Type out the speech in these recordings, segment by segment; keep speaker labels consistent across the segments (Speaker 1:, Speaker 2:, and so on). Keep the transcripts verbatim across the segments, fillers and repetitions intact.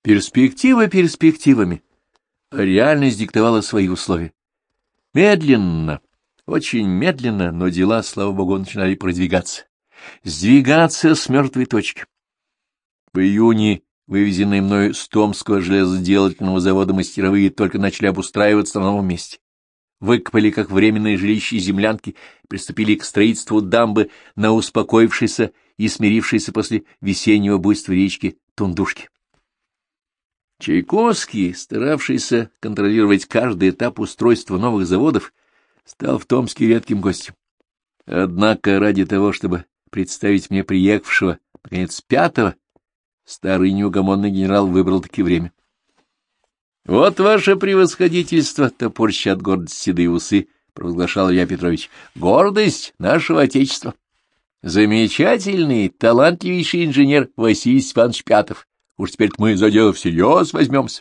Speaker 1: Перспектива перспективами. Реальность диктовала свои условия. Медленно, очень медленно, но дела, слава богу, начинали продвигаться. Сдвигаться с мертвой точки. В июне вывезенные мною с Томского железоделательного завода мастеровые только начали обустраиваться на новом месте. Выкопали как временные жилища землянки, приступили к строительству дамбы на успокоившейся и смирившейся после весеннего буйства речки Тундушки. Чайковский, старавшийся контролировать каждый этап устройства новых заводов, стал в Томске редким гостем. Однако ради того, чтобы представить мне приехавшего, наконец, пятого, старый неугомонный генерал выбрал таки время. — Вот ваше превосходительство, — топорща от гордости седые усы, — провозглашал Илья Петрович, — гордость нашего Отечества. Замечательный, талантливейший инженер Василий Степанович Пятов. Уж теперь мы за дело всерьез возьмемся.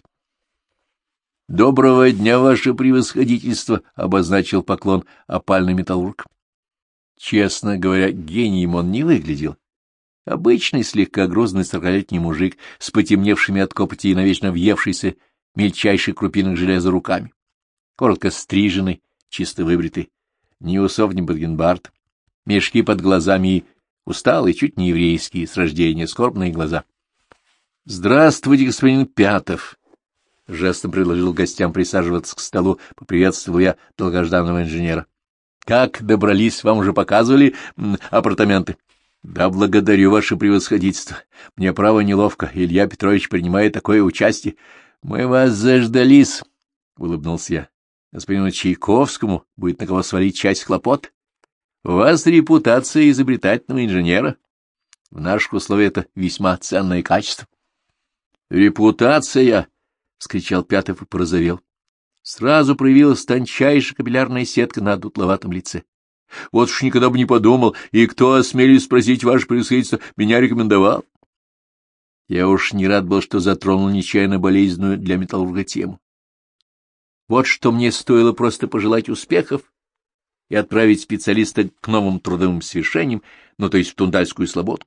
Speaker 1: — Доброго дня, ваше превосходительство, — обозначил поклон опальный металлург. Честно говоря, гением он не выглядел. Обычный, слегка грозный сорокалетний мужик с потемневшими от копоти и навечно въевшийся мельчайших крупинок железа руками. Коротко стриженный, чисто выбритый, ни усов, ни бакенбард, мешки под глазами и усталые, чуть не еврейские, с рождения скорбные глаза. — Здравствуйте, господин Пятов! — жестом предложил гостям присаживаться к столу, поприветствовал я долгожданного инженера. — Как добрались, вам уже показывали м, апартаменты? — Да, благодарю, ваше превосходительство. Мне, право, неловко. Илья Петрович принимает такое участие. — Мы вас заждались, — улыбнулся я. — Господину Чайковскому будет на кого свалить часть хлопот. У вас репутация изобретательного инженера. В наших условиях это весьма ценное качество. — Репутация! — вскричал Пятов и порозовел. Сразу проявилась тончайшая капиллярная сетка на дутловатом лице. — Вот уж никогда бы не подумал, и кто, осмелюсь спросить, ваше превосходительство, меня рекомендовал? Я уж не рад был, что затронул нечаянно болезненную для металлурга тему. Вот что мне стоило просто пожелать успехов и отправить специалиста к новым трудовым свершениям, ну, то есть в Тундальскую слободку.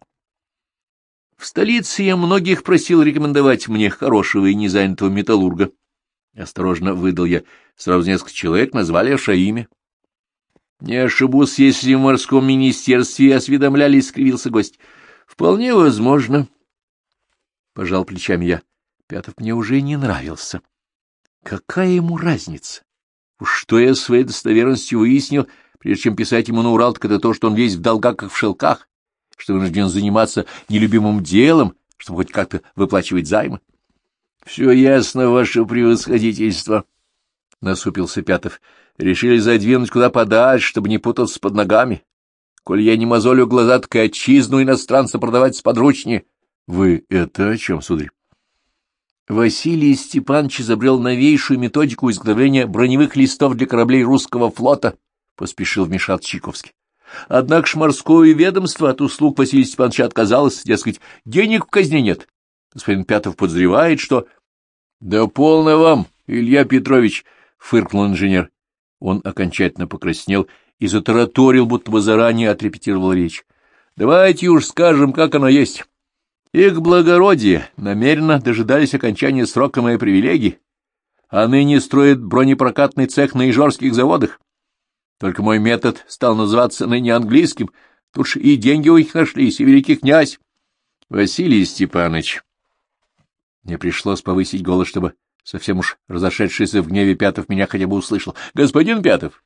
Speaker 1: В столице я многих просил рекомендовать мне хорошего и незанятого металлурга. Осторожно выдал я, сразу несколько человек назвали аж имя. — Не ошибусь, если в морском министерстве осведомляли, — скривился гость. — Вполне возможно. Пожал плечами я. Пятов мне уже не нравился. Какая ему разница? Уж что я своей достоверностью выяснил, прежде чем писать ему на Урал, так это то, что он весь в долгах, как в шелках, что вынужден заниматься нелюбимым делом, чтобы хоть как-то выплачивать займы. — Все ясно, ваше превосходительство, — насупился Пятов. — Решили задвинуть куда подальше, чтобы не путаться под ногами. Коль я не мозолю глаза, так и отчизну иностранца продавать сподручнее. — Вы это о чем, сударь? Василий Степанович изобрел новейшую методику изготовления броневых листов для кораблей русского флота, — поспешил вмешаться Чайковский. Однако ж морское ведомство от услуг Василия Степановича отказалось, дескать, денег в казне нет. Господин Пятов подозревает, что... — Да полно вам, Илья Петрович! — фыркнул инженер. Он окончательно покраснел и затараторил, будто бы заранее отрепетировал речь. — Давайте уж скажем, как оно есть. Их благородие намеренно дожидались окончания срока моей привилегии, а ныне строят бронепрокатный цех на ижорских заводах. Только мой метод стал называться ныне английским. Тут ж и деньги у них нашлись, и великий князь. Василий Степанович. Мне пришлось повысить голос, чтобы совсем уж разошедшийся в гневе Пятов меня хотя бы услышал. Господин Пятов!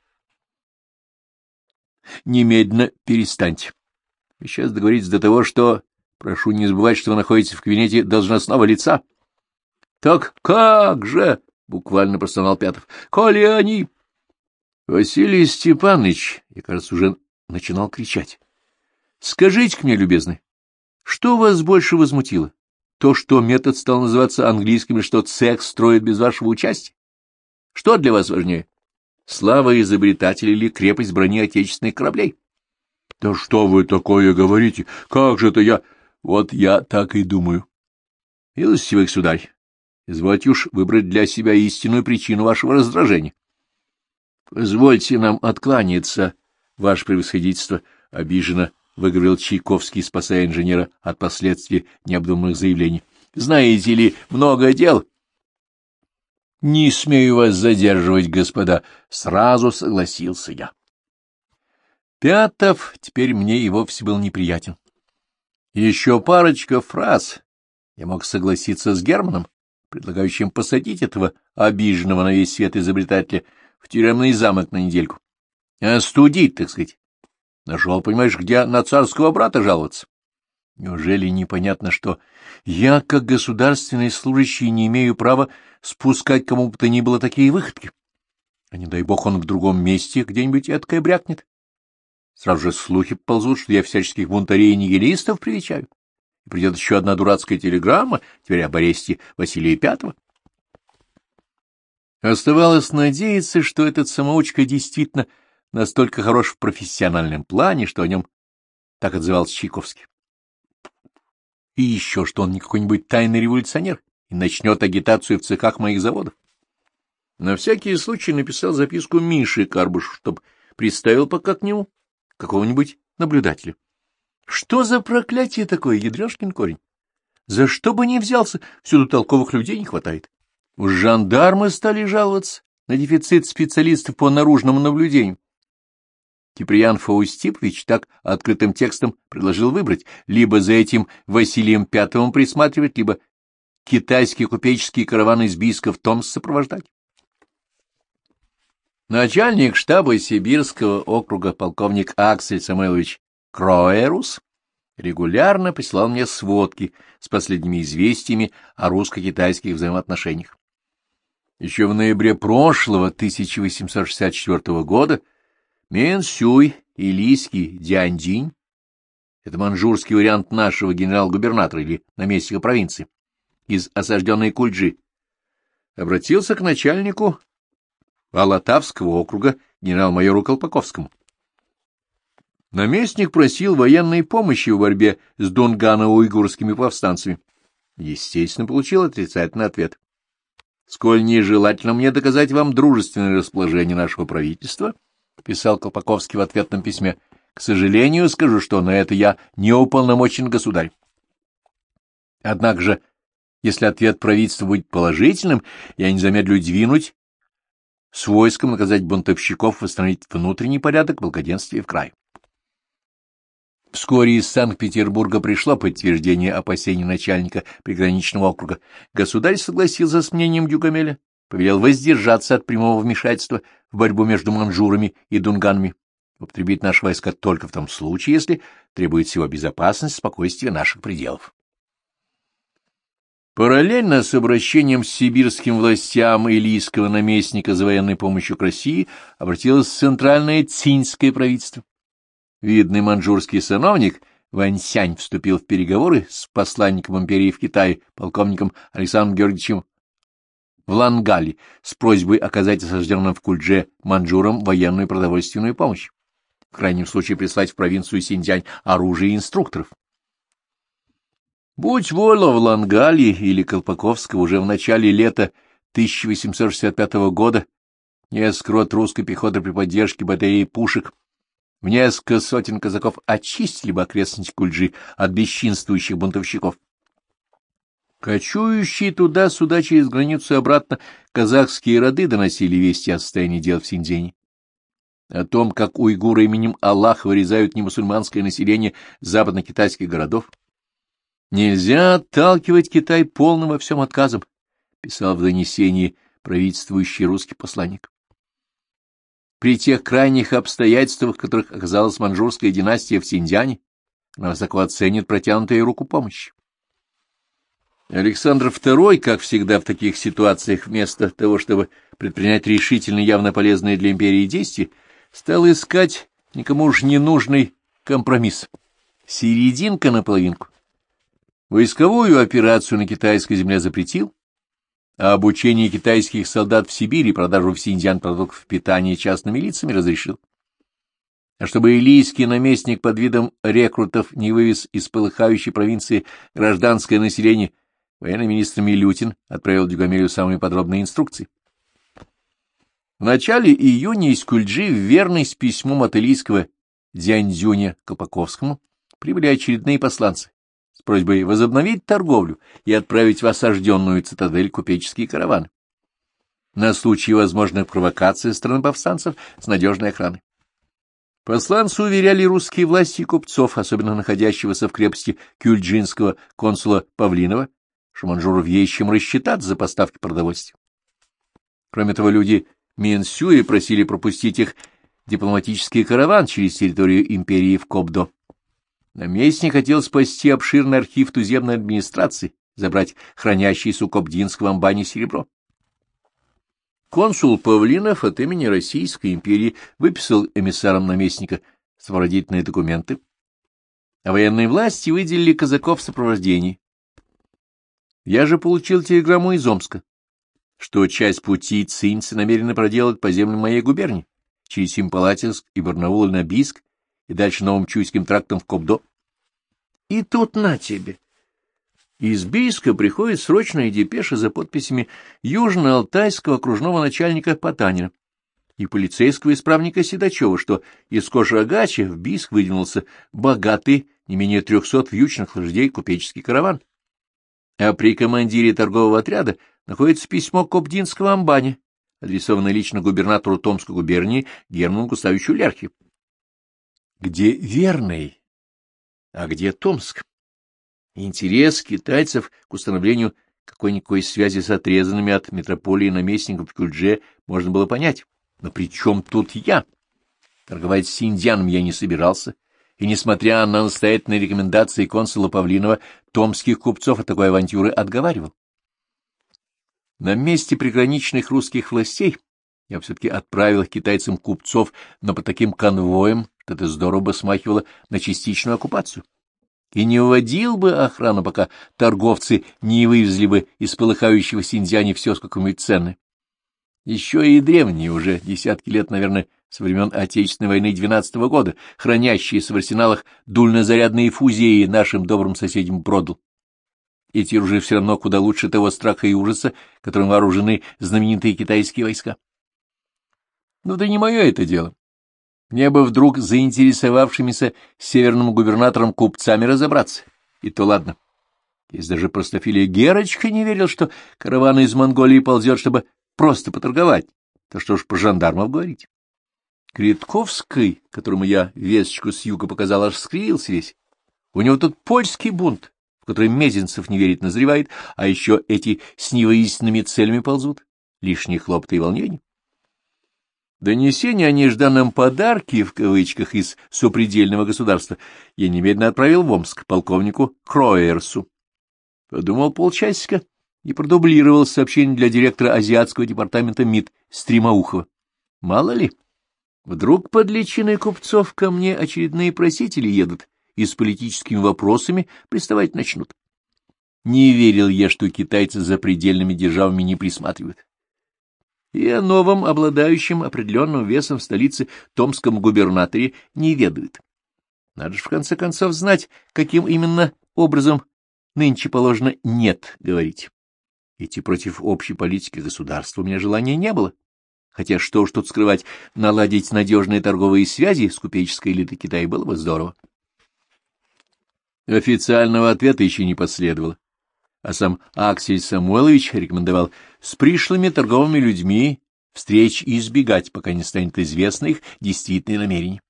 Speaker 1: Немедленно перестаньте. Вы сейчас договоритесь до того, что... Прошу не забывать, что вы находитесь в кабинете должностного лица. — Так как же? — буквально простонал Пятов. — Коли они... Василий Степанович, я, кажется, уже начинал кричать. — Скажите-ка мне, любезный, что вас больше возмутило? То, что метод стал называться английским, и что цех строит без вашего участия? Что для вас важнее? Слава изобретателя или крепость брони отечественных кораблей? — Да что вы такое говорите? Как же это я... Вот я так и думаю. Милостивый государь, извольте уж выбрать для себя истинную причину вашего раздражения. Позвольте нам откланяться, ваше превосходительство, — обиженно выговорил Чайковский, спасая инженера от последствий необдуманных заявлений. знаете ли, много дел. — Не смею вас задерживать, господа, — сразу согласился я. Пятов теперь мне и вовсе был неприятен. Еще парочка фраз. Я мог согласиться с Германом, предлагающим посадить этого обиженного на весь свет изобретателя в тюремный замок на недельку. Остудить, так сказать. Нашел, понимаешь, где на царского брата жаловаться. Неужели непонятно, что я, как государственный служащий, не имею права спускать кому бы то ни было такие выходки? А не дай бог он в другом месте где-нибудь эткое брякнет. Сразу же слухи ползут, что я всяческих бунтарей и нигилистов привечаю. И придет еще одна дурацкая телеграмма, теперь об аресте Василия Пятого. Оставалось надеяться, что этот самоучка действительно настолько хорош в профессиональном плане, что о нем так отзывался Чайковский. И еще, что он не какой-нибудь тайный революционер и начнет агитацию в цехах моих заводов. На всякий случай написал записку Мише Карбушу, чтобы приставил пока к нему какого-нибудь наблюдателя. Что за проклятие такое, ядрёшкин корень? За что бы ни взялся, всюду толковых людей не хватает. Уж жандармы стали жаловаться на дефицит специалистов по наружному наблюдению. Киприан Фаустипович так открытым текстом предложил выбрать либо за этим Василием Пятым присматривать, либо китайские купеческие караваны из Бийска в Томск сопровождать. Начальник штаба Сибирского округа полковник Аксель Самойлович Кроерус регулярно присылал мне сводки с последними известиями о русско-китайских взаимоотношениях. Еще в ноябре прошлого, тысяча восемьсот шестьдесят четвёртого года, Мен Сюй и Лийский Дяньдинь, это маньчжурский вариант нашего генерал-губернатора или наместника провинции, из осажденной Кульджи, обратился к начальнику Алатавского округа генерал-майору Колпаковскому. Наместник просил военной помощи в борьбе с дунгано-уйгурскими повстанцами. Естественно, получил отрицательный ответ. «Сколь нежелательно мне доказать вам дружественное расположение нашего правительства», — писал Колпаковский в ответном письме, — «к сожалению, скажу, что на это я не уполномочен государь». Однако же, если ответ правительства будет положительным, я не замедлю двинуть с войском наказать бунтовщиков, восстановить внутренний порядок, благоденствие в крае. Вскоре из Санкт-Петербурга пришло подтверждение опасений начальника приграничного округа. Государь согласился с мнением Дюгамеля, повелел воздержаться от прямого вмешательства в борьбу между маньчжурами и дунганами, употребить наши войска только в том случае, если требует всего безопасность и спокойствие наших пределов. Параллельно с обращением с сибирским властям илийского наместника за военной помощью к России обратилось Центральное Цинское правительство. Видный маньчжурский сановник Ваньсянь вступил в переговоры с посланником империи в Китае, полковником Александром Георгиевичем Влангали, с просьбой оказать осажденным в Кульдже маньчжурам военную и продовольственную помощь, в крайнем случае прислать в провинцию Синьцзянь оружие и инструкторов. Будь воля Влангали или Колпаковского уже в начале лета тысяча восемьсот шестьдесят пятого года несколько рот русской пехоты при поддержке батареи пушек в несколько сотен казаков очистили бы окрестности Кульджи от бесчинствующих бунтовщиков. Кочующие туда-сюда через границу и обратно казахские роды доносили вести о состоянии дел в Синьцзяне, о том, как уйгуры именем Аллаха вырезают немусульманское население западно-китайских городов. «Нельзя отталкивать Китай полным во всем отказом», — писал в донесении правительствующий русский посланник. При тех крайних обстоятельствах, в которых оказалась маньчжурская династия в Синьцзяне, она высоко оценит протянутую руку помощи. Александр Второй, как всегда в таких ситуациях, вместо того, чтобы предпринять решительно явно полезные для империи действия, стал искать никому уж не нужный компромисс. Серединка на половинку. Войсковую операцию на китайской земле запретил, а обучение китайских солдат в Сибири и продажу в Синьцзян продуктов питания частными лицами разрешил. А чтобы илийский наместник под видом рекрутов не вывез из полыхающей провинции гражданское население, военный министр Милютин отправил Дюгамелю самые подробные инструкции. В начале июня из Кульджи в верность письмом от илийского Дзяньцзюня Колпаковскому прибыли очередные посланцы с с просьбой возобновить торговлю и отправить в осажденную цитадель купеческие караваны. На случай возможных провокаций страны повстанцев с надежной охраной. Посланцы уверяли русские власти и купцов, особенно находящегося в крепости кюльджинского консула Павлинова, что манжуров есть чем рассчитаться за поставки продовольствия. Кроме того, люди Менсюи просили пропустить их дипломатический караван через территорию империи в Кобдо. Наместник хотел спасти обширный архив туземной администрации, забрать хранящееся у Кобдинского амбане серебро. Консул Павлинов от имени Российской империи выписал эмиссарам наместника сопроводительные документы, а военные власти выделили казаков в сопровождении. Я же получил телеграмму из Омска, что часть пути цинцы намерены проделать по землям моей губернии, через Семипалатинск и Барнаул на Бийск, и дальше Новым Чуйским трактом в Кобдо. И тут на тебе! Из Бийска приходит срочная депеша за подписями южно-алтайского окружного начальника Потанина и полицейского исправника Седачева, что из Кошарагача в Бийск выдвинулся богатый, не менее трехсот вьючных лошадей купеческий караван. А при командире торгового отряда находится письмо Кобдинского амбане, адресованное лично губернатору Томской губернии Герману Густавовичу Ляхе. Где Верный, а где Томск? Интерес китайцев к установлению какой-никакой связи с отрезанными от метрополии наместником в Кюльдже можно было понять. Но при чем тут я? Торговать с индианом я не собирался, и, несмотря на настоятельные рекомендации консула Павлинова, томских купцов от такой авантюры отговаривал. На месте приграничных русских властей я все-таки отправил китайцам купцов, но по таким конвоям, что это здорово бы смахивало на частичную оккупацию. И не вводил бы охрану, пока торговцы не вывезли бы из полыхающего Синьцзяня все сколько-нибудь ценное. Еще и древние, уже десятки лет, наверное, со времен Отечественной войны двенадцатого года, хранящиеся в арсеналах дульнозарядные фузеи нашим добрым соседям продал. Эти ружья все равно куда лучше того страха и ужаса, которым вооружены знаменитые китайские войска. Но да не мое это дело. Мне бы вдруг заинтересовавшимися северным губернатором купцами разобраться. И то ладно. Если даже простофилия Герочка не верил, что караван из Монголии ползет, чтобы просто поторговать, то что ж про жандармов говорить? Кретковский, которому я весточку с юга показал, аж скривился весь. У него тут польский бунт, в который Мезенцев не верит, назревает, а еще эти с невыясненными целями ползут. Лишние хлопоты и волнения. Донесение о нежданном подарке, в кавычках, из сопредельного государства я немедленно отправил в Омск полковнику Кроерсу. Подумал полчасика и продублировал сообщение для директора азиатского департамента МИД Стремоухова. Мало ли, вдруг под личиной купцов ко мне очередные просители едут и с политическими вопросами приставать начнут. Не верил я, что китайцы за предельными державами не присматривают. И о новом, обладающем определенным весом в столице томском губернаторе не ведают. Надо же в конце концов знать, каким именно образом нынче положено «нет» говорить. Идти против общей политики государства у меня желания не было. Хотя что уж тут скрывать, наладить надежные торговые связи с купеческой элитой Китая было бы здорово. Официального ответа еще не последовало. А сам Аксель Самойлович рекомендовал с пришлыми торговыми людьми встреч избегать, пока не станет известно их действительные намерения.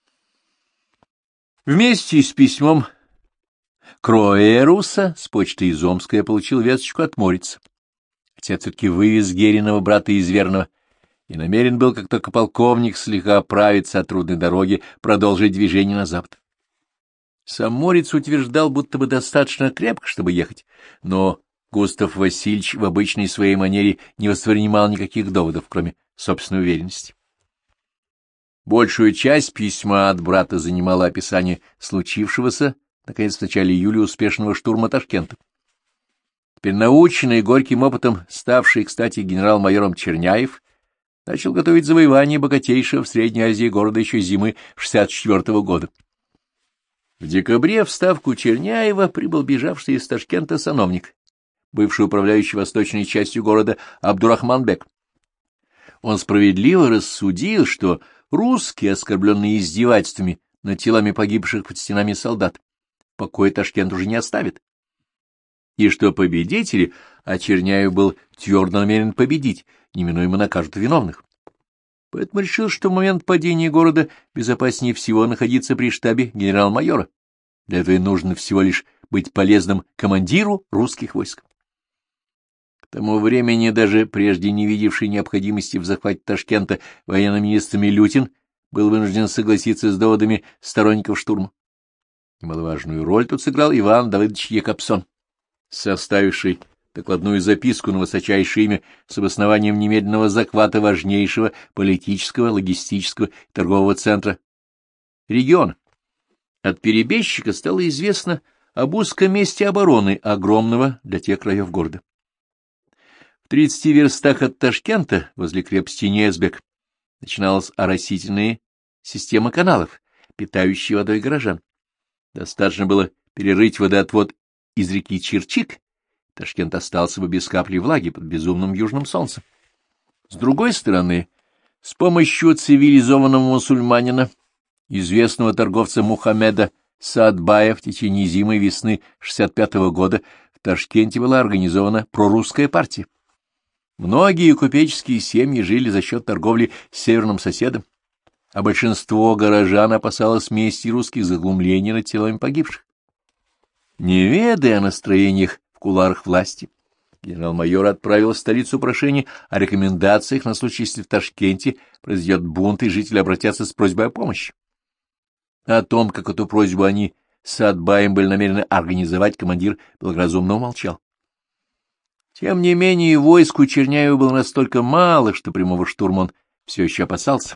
Speaker 1: Вместе с письмом Кроеруса с почты из Омска я получил весточку от Морица. Хотя все-таки вывез Гериного брата из Верного и намерен был, как только полковник слегка оправится от трудной дороги, продолжить движение на запад. Сам Морец утверждал, будто бы достаточно крепко, чтобы ехать, но Густав Васильевич в обычной своей манере не воспринимал никаких доводов, кроме собственной уверенности. Большую часть письма от брата занимало описание случившегося, наконец, в начале июля успешного штурма Ташкента. Теперь наученный горьким опытом, ставший, кстати, генерал-майором Черняев, начал готовить завоевание богатейшего в Средней Азии города еще зимы шестьдесят четвёртого года. В декабре в ставку Черняева прибыл бежавший из Ташкента сановник, бывший управляющий восточной частью города Абдурахманбек. Он справедливо рассудил, что русские, оскорбленные издевательствами над телами погибших под стенами солдат, покоя Ташкент уже не оставит. И что победители, а Черняев был твердо намерен победить, неминуемо накажут виновных. Поэтому решил, что в момент падения города безопаснее всего находиться при штабе генерал-майора. Для этого и нужно всего лишь быть полезным командиру русских войск. К тому времени даже прежде не видевший необходимости в захвате Ташкента военный министр Милютин был вынужден согласиться с доводами сторонников штурма. Немаловажную роль тут сыграл Иван Давыдович Якобсон, составивший докладную записку на высочайшее имя с обоснованием немедленного захвата важнейшего политического, логистического и торгового центра региона. От перебежчика стало известно об узком месте обороны, огромного для тех краев города. В тридцати верстах от Ташкента, возле крепости Незбек, начиналась оросительная система каналов, питающая водой горожан. Достаточно было перерыть водоотвод из реки Черчик, Ташкент остался бы без капли влаги под безумным южным солнцем. С другой стороны, с помощью цивилизованного мусульманина, известного торговца Мухаммеда Саадбая, в течение зимы и весны шестьдесят пятого года в Ташкенте была организована прорусская партия. Многие купеческие семьи жили за счет торговли с северным соседом, а большинство горожан опасалось мести русских за глумление над телами погибших. Не ведая о настроениях в кулуарах власти, генерал-майор отправил в столицу прошение о рекомендациях на случай, если в Ташкенте произойдет бунт и жители обратятся с просьбой о помощи. О том, как эту просьбу они с Атбаем были намерены организовать, командир благоразумно умолчал. Тем не менее, войск у Черняева было настолько мало, что прямого штурма он все еще опасался.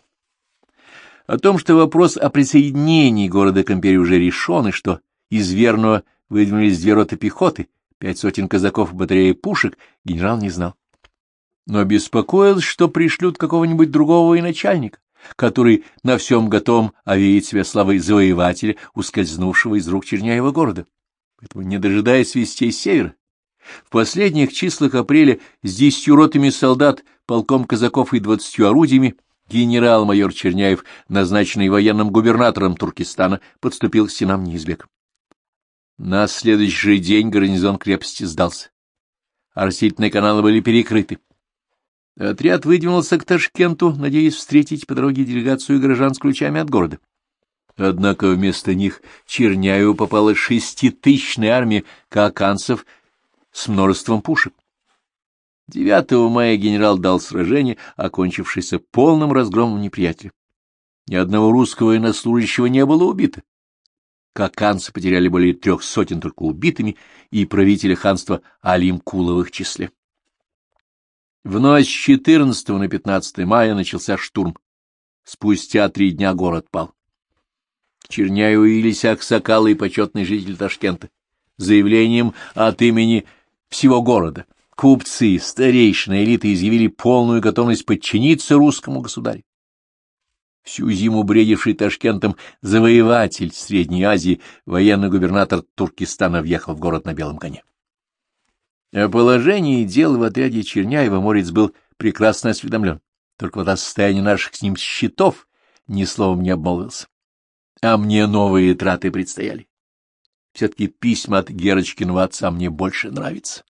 Speaker 1: О том, что вопрос о присоединении города к империи уже решен, и что из Верного выдвинулись две роты пехоты, пять сотен казаков и батареи пушек, генерал не знал. Но беспокоился, что пришлют какого-нибудь другого военачальника, который на всем готовом овеет себя славой завоевателя, ускользнувшего из рук Черняева города. Поэтому, не дожидаясь вестей с севера, в последних числах апреля с десятью ротами солдат, полком казаков и двадцатью орудиями генерал-майор Черняев, назначенный военным губернатором Туркестана, подступил к стенам Низбека. На следующий же день гарнизон крепости сдался. Оросительные каналы были перекрыты. Отряд выдвинулся к Ташкенту, надеясь встретить по дороге делегацию горожан с ключами от города. Однако вместо них Черняеву попала шеститысячная армия кааканцев с множеством пушек. девятого мая генерал дал сражение, окончившееся полным разгромом неприятеля. Ни одного русского военнослужащего не было убито. Кааканцы потеряли более трех сотен только убитыми, и правителя ханства Алимкула в их числе. В ночь с четырнадцатого на пятнадцатое мая начался штурм. Спустя три дня город пал. К Черняеву явились аксакалы и почетный житель Ташкента с заявлением от имени всего города. Купцы, старейшины, элиты изъявили полную готовность подчиниться русскому государю. Всю зиму бредивший Ташкентом завоеватель Средней Азии, военный губернатор Туркестана, въехал в город на белом коне. О положении дел в отряде Черняева Морец был прекрасно осведомлен, только вот о состоянии наших с ним счетов ни словом не обмолвился. А мне новые траты предстояли. Все-таки письма от Герочкиного отца мне больше нравятся.